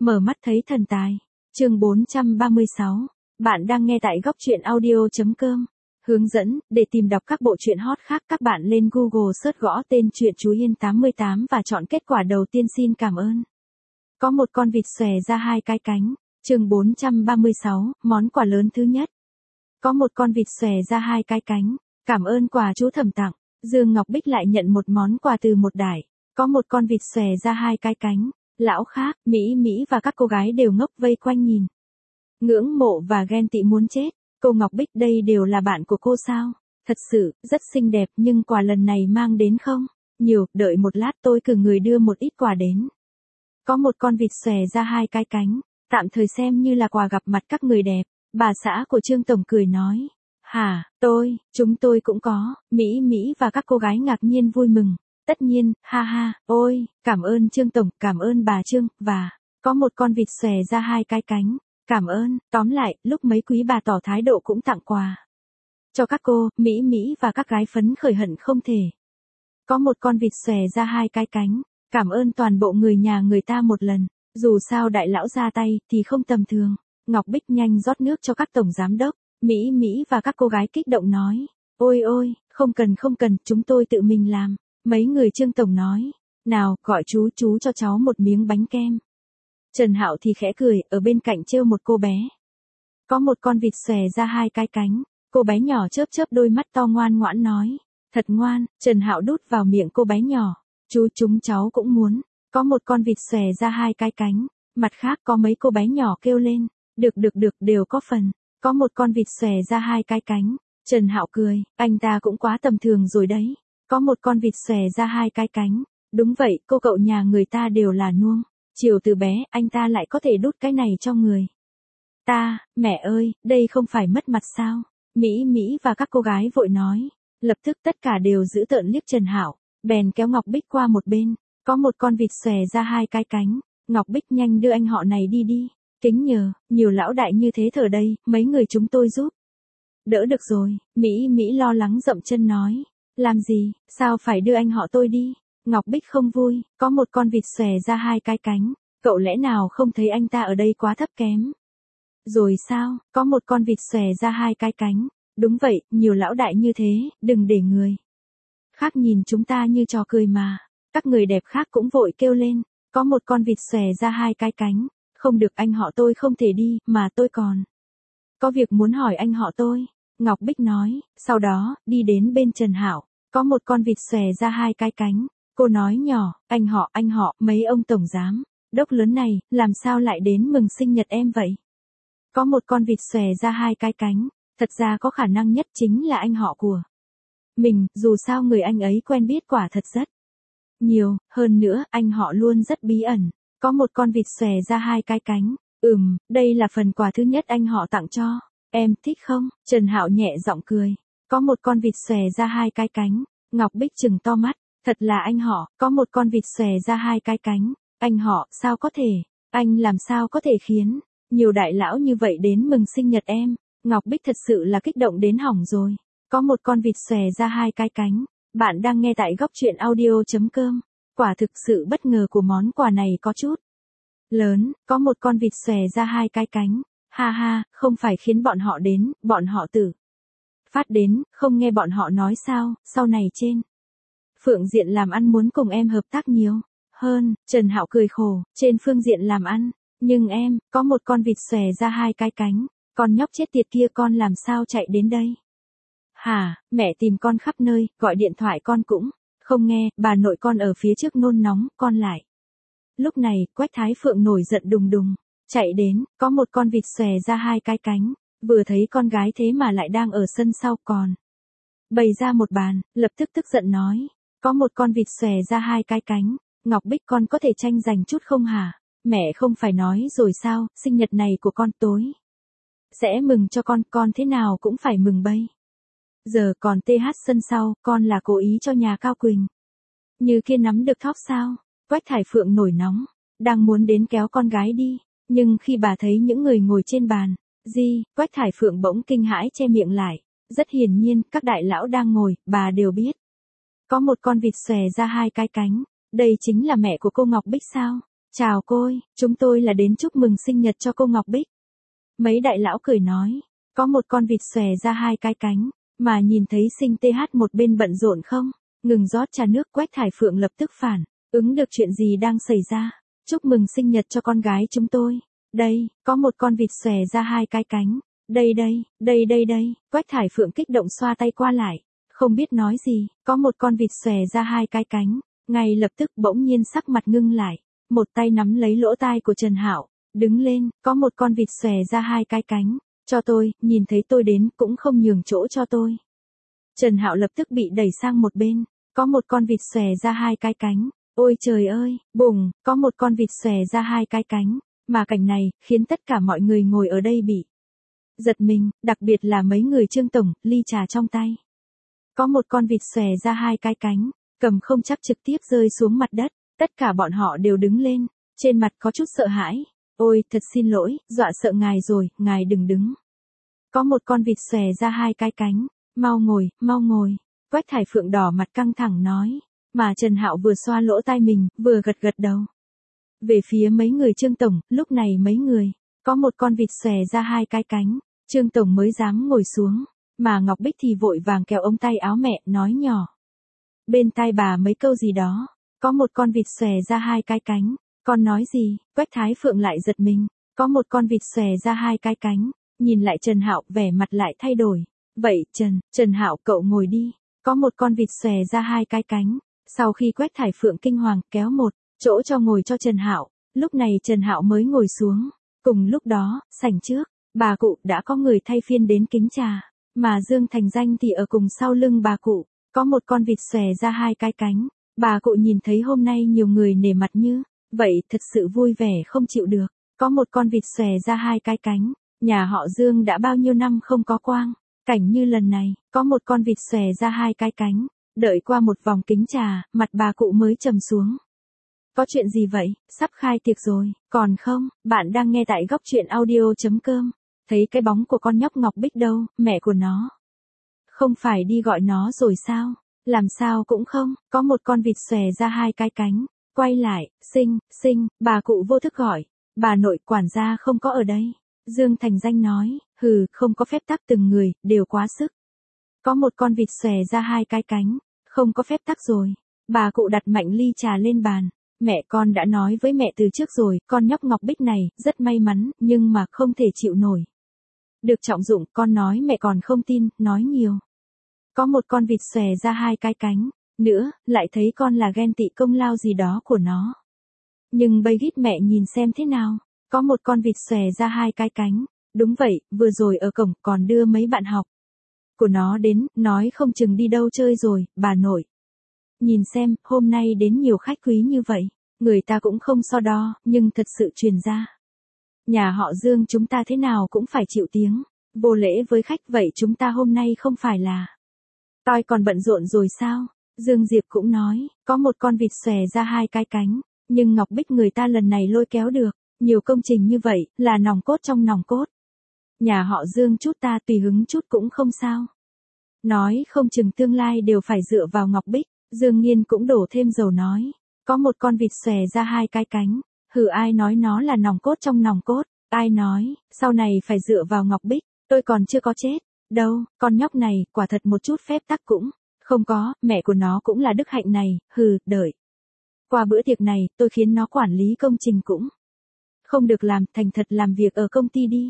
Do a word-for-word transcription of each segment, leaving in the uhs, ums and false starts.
Mở mắt thấy thần tài. Chương bốn trăm ba mươi sáu. Bạn đang nghe tại góc truyện audio chấm com. Hướng dẫn, để tìm đọc các bộ truyện hot khác các bạn lên Google search gõ tên truyện Chú Hiên tám mươi tám và chọn kết quả đầu tiên xin cảm ơn. Có một con vịt xòe ra hai cái cánh. Chương bốn trăm ba mươi sáu, món quà lớn thứ nhất. Có một con vịt xòe ra hai cái cánh. Cảm ơn quà chú Thẩm tặng. Dương Ngọc Bích lại nhận một món quà từ một đại. Có một con vịt xòe ra hai cái cánh. Lão Khác, Mỹ Mỹ và các cô gái đều ngốc vây quanh nhìn. Ngưỡng mộ và ghen tị muốn chết. Cô Ngọc Bích đây đều là bạn của cô sao? Thật sự, rất xinh đẹp nhưng quà lần này mang đến không? Nhiều, đợi một lát tôi cử người đưa một ít quà đến. Có một con vịt xòe ra hai cái cánh, tạm thời xem như là quà gặp mặt các người đẹp. Bà xã của Trương Tổng cười nói. Hả, tôi, chúng tôi cũng có. Mỹ Mỹ và các cô gái ngạc nhiên vui mừng. Tất nhiên, ha ha, ôi, cảm ơn Trương Tổng, cảm ơn bà Trương, và, có một con vịt xòe ra hai cái cánh, cảm ơn, tóm lại, lúc mấy quý bà tỏ thái độ cũng tặng quà. Cho các cô, Mỹ Mỹ và các gái phấn khởi hận không thể. Có một con vịt xòe ra hai cái cánh, cảm ơn toàn bộ người nhà người ta một lần, dù sao đại lão ra tay thì không tầm thường. Ngọc Bích nhanh rót nước cho các tổng giám đốc, Mỹ Mỹ và các cô gái kích động nói, ôi ôi, không cần không cần, chúng tôi tự mình làm. Mấy người Trương Tổng nói, nào, gọi chú chú cho cháu một miếng bánh kem. Trần Hạo thì khẽ cười, ở bên cạnh trêu một cô bé. Có một con vịt xòe ra hai cái cánh, cô bé nhỏ chớp chớp đôi mắt to ngoan ngoãn nói, thật ngoan, Trần Hạo đút vào miệng cô bé nhỏ, chú chúng cháu cũng muốn. Có một con vịt xòe ra hai cái cánh, mặt khác có mấy cô bé nhỏ kêu lên, được được được đều có phần. Có một con vịt xòe ra hai cái cánh, Trần Hạo cười, anh ta cũng quá tầm thường rồi đấy. Có một con vịt xòe ra hai cái cánh. Đúng vậy, cô cậu nhà người ta đều là nuông. Chiều từ bé, anh ta lại có thể đút cái này cho người ta, mẹ ơi, đây không phải mất mặt sao? Mỹ Mỹ và các cô gái vội nói. Lập tức tất cả đều giữ tợn liếc Trần Hạo, bèn kéo Ngọc Bích qua một bên. Có một con vịt xòe ra hai cái cánh. Ngọc Bích nhanh đưa anh họ này đi đi. Kính nhờ, nhiều lão đại như thế thở đây, mấy người chúng tôi giúp. Đỡ được rồi, Mỹ Mỹ lo lắng dậm chân nói. Làm gì, sao phải đưa anh họ tôi đi? Ngọc Bích không vui, có một con vịt xòe ra hai cái cánh, cậu lẽ nào không thấy anh ta ở đây quá thấp kém? Rồi sao, có một con vịt xòe ra hai cái cánh, đúng vậy, nhiều lão đại như thế, đừng để người khác nhìn chúng ta như trò cười mà. Các người đẹp khác cũng vội kêu lên, có một con vịt xòe ra hai cái cánh, không được anh họ tôi không thể đi, mà tôi còn có việc muốn hỏi anh họ tôi. Ngọc Bích nói, sau đó, đi đến bên Trần Hạo, có một con vịt xòe ra hai cái cánh, cô nói nhỏ, anh họ, anh họ, mấy ông tổng giám đốc lớn này, làm sao lại đến mừng sinh nhật em vậy? Có một con vịt xòe ra hai cái cánh, thật ra có khả năng nhất chính là anh họ của mình, dù sao người anh ấy quen biết quả thật rất nhiều, hơn nữa, anh họ luôn rất bí ẩn. Có một con vịt xòe ra hai cái cánh, ừm, đây là phần quà thứ nhất anh họ tặng cho. Em thích không? Trần Hạo nhẹ giọng cười. Có một con vịt xòe ra hai cái cánh. Ngọc Bích trừng to mắt. Thật là anh họ, có một con vịt xòe ra hai cái cánh. Anh họ, sao có thể? Anh làm sao có thể khiến nhiều đại lão như vậy đến mừng sinh nhật em? Ngọc Bích thật sự là kích động đến hỏng rồi. Có một con vịt xòe ra hai cái cánh. Bạn đang nghe tại góc truyện audio chấm com. Quả thực sự bất ngờ của món quà này có chút lớn. Có một con vịt xòe ra hai cái cánh. Ha ha, không phải khiến bọn họ đến, bọn họ tự phát đến, không nghe bọn họ nói sao, sau này trên phương diện làm ăn muốn cùng em hợp tác nhiều hơn. Trần Hạo cười khổ, trên phương diện làm ăn, nhưng em, có một con vịt xòe ra hai cái cánh, con nhóc chết tiệt kia con làm sao chạy đến đây? Hả, mẹ tìm con khắp nơi, gọi điện thoại con cũng không nghe, bà nội con ở phía trước nôn nóng, con lại. Lúc này, Quách Thái Phượng nổi giận đùng đùng. Chạy đến, có một con vịt xòe ra hai cái cánh, vừa thấy con gái thế mà lại đang ở sân sau còn bày ra một bàn, lập tức tức giận nói, có một con vịt xòe ra hai cái cánh, Ngọc Bích con có thể tranh giành chút không hả? Mẹ không phải nói rồi sao, sinh nhật này của con tối sẽ mừng cho con, con thế nào cũng phải mừng bây giờ. Còn tê hát sân sau, con là cố ý cho nhà Cao Quỳnh như kia nắm được thóp sao? Quách Thải Phượng nổi nóng, đang muốn đến kéo con gái đi. Nhưng khi bà thấy những người ngồi trên bàn, Di, Quách Thải Phượng bỗng kinh hãi che miệng lại. Rất hiển nhiên, các đại lão đang ngồi, bà đều biết. Có một con vịt xòe ra hai cái cánh. Đây chính là mẹ của cô Ngọc Bích sao? Chào cô ơi, chúng tôi là đến chúc mừng sinh nhật cho cô Ngọc Bích. Mấy đại lão cười nói, có một con vịt xòe ra hai cái cánh, mà nhìn thấy Sinh tê hát một bên bận rộn không, ngừng rót trà nước. Quách Thải Phượng lập tức phản ứng được chuyện gì đang xảy ra. Chúc mừng sinh nhật cho con gái chúng tôi. Đây, có một con vịt xòe ra hai cái cánh. Đây đây, đây đây đây. Quách Thải Phượng kích động xoa tay qua lại, không biết nói gì. Có một con vịt xòe ra hai cái cánh. Ngay lập tức bỗng nhiên sắc mặt ngưng lại, một tay nắm lấy lỗ tai của Trần Hạo, đứng lên. Có một con vịt xòe ra hai cái cánh. Cho tôi, nhìn thấy tôi đến cũng không nhường chỗ cho tôi. Trần Hạo lập tức bị đẩy sang một bên. Có một con vịt xòe ra hai cái cánh. Ôi trời ơi, bùng, có một con vịt xòe ra hai cái cánh. Mà cảnh này, khiến tất cả mọi người ngồi ở đây bị giật mình, đặc biệt là mấy người Trương Tổng, ly trà trong tay. Có một con vịt xòe ra hai cái cánh, cầm không chắc trực tiếp rơi xuống mặt đất. Tất cả bọn họ đều đứng lên, trên mặt có chút sợ hãi. Ôi, thật xin lỗi, dọa sợ ngài rồi, ngài đừng đứng. Có một con vịt xòe ra hai cái cánh, mau ngồi, mau ngồi. Quách Thải Phượng đỏ mặt căng thẳng nói, mà Trần Hạo vừa xoa lỗ tai mình, vừa gật gật đầu. Về phía mấy người Trương Tổng, lúc này mấy người, có một con vịt xòe ra hai cái cánh, Trương Tổng mới dám ngồi xuống, mà Ngọc Bích thì vội vàng kéo ống tay áo mẹ, nói nhỏ bên tai bà mấy câu gì đó. Có một con vịt xòe ra hai cái cánh, con nói gì? Quách Thái Phượng lại giật mình, có một con vịt xòe ra hai cái cánh, nhìn lại Trần Hạo, vẻ mặt lại thay đổi. Vậy, Trần, Trần Hạo cậu ngồi đi. Có một con vịt xòe ra hai cái cánh. Sau khi Quách Thải Phượng kinh hoàng kéo một chỗ cho ngồi cho Trần Hạo, lúc này Trần Hạo mới ngồi xuống. Cùng lúc đó, sảnh trước, bà cụ đã có người thay phiên đến kính trà, mà Dương Thành Danh thì ở cùng sau lưng bà cụ, có một con vịt xòe ra hai cái cánh. Bà cụ nhìn thấy hôm nay nhiều người nể mặt như vậy, thật sự vui vẻ không chịu được. Có một con vịt xòe ra hai cái cánh, nhà họ Dương đã bao nhiêu năm không có quang cảnh như lần này. Có một con vịt xòe ra hai cái cánh. Đợi qua một vòng kính trà, mặt bà cụ mới trầm xuống. Có chuyện gì vậy, sắp khai tiệc rồi, còn không? Bạn đang nghe tại góc truyện audio chấm com. Thấy cái bóng của con nhóc Ngọc Bích đâu, mẹ của nó không phải đi gọi nó rồi sao? Làm sao cũng không, có một con vịt xòe ra hai cái cánh. Quay lại, Sinh, Sinh, bà cụ vô thức gọi. Bà nội, quản gia không có ở đây. Dương Thành Danh nói, hừ, không có phép tắc, từng người đều quá sức. Có một con vịt xòe ra hai cái cánh, không có phép tắc rồi. Bà cụ đặt mạnh ly trà lên bàn. Mẹ con đã nói với mẹ từ trước rồi, con nhóc Ngọc Bích này rất may mắn, nhưng mà không thể chịu nổi được trọng dụng. Con nói mẹ còn không tin, nói nhiều. Có một con vịt xòe ra hai cái cánh, nữa, lại thấy con là ghen tị công lao gì đó của nó. Nhưng bây gít mẹ nhìn xem thế nào. Có một con vịt xòe ra hai cái cánh. Đúng vậy, vừa rồi ở cổng còn đưa mấy bạn học của nó đến, nói không chừng đi đâu chơi rồi, bà nội. Nhìn xem, hôm nay đến nhiều khách quý như vậy, người ta cũng không so đo, nhưng thật sự truyền ra. Nhà họ Dương chúng ta thế nào cũng phải chịu tiếng vô lễ với khách, vậy chúng ta hôm nay không phải là toi còn bận rộn rồi sao? Dương Diệp cũng nói, có một con vịt xòe ra hai cái cánh, nhưng Ngọc Bích người ta lần này lôi kéo được nhiều công trình như vậy, là nòng cốt trong nòng cốt. Nhà họ Dương chút ta tùy hứng chút cũng không sao. Nói không chừng tương lai đều phải dựa vào Ngọc Bích. Dương Nghiên cũng đổ thêm dầu nói, có một con vịt xòe ra hai cái cánh. Hừ, ai nói nó là nòng cốt trong nòng cốt? Ai nói, sau này phải dựa vào Ngọc Bích, tôi còn chưa có chết đâu, con nhóc này, quả thật một chút phép tắc cũng không có, mẹ của nó cũng là đức hạnh này, hừ, đợi. Qua bữa tiệc này, tôi khiến nó quản lý công trình cũng không được làm, thành thật làm việc ở công ty đi.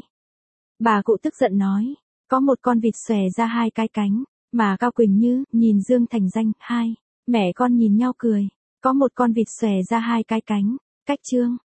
Bà cụ tức giận nói, có một con vịt xòe ra hai cái cánh, mà Cao Quỳnh Như, nhìn Dương Thành Danh, hai mẹ con nhìn nhau cười, có một con vịt xòe ra hai cái cánh, cách chương.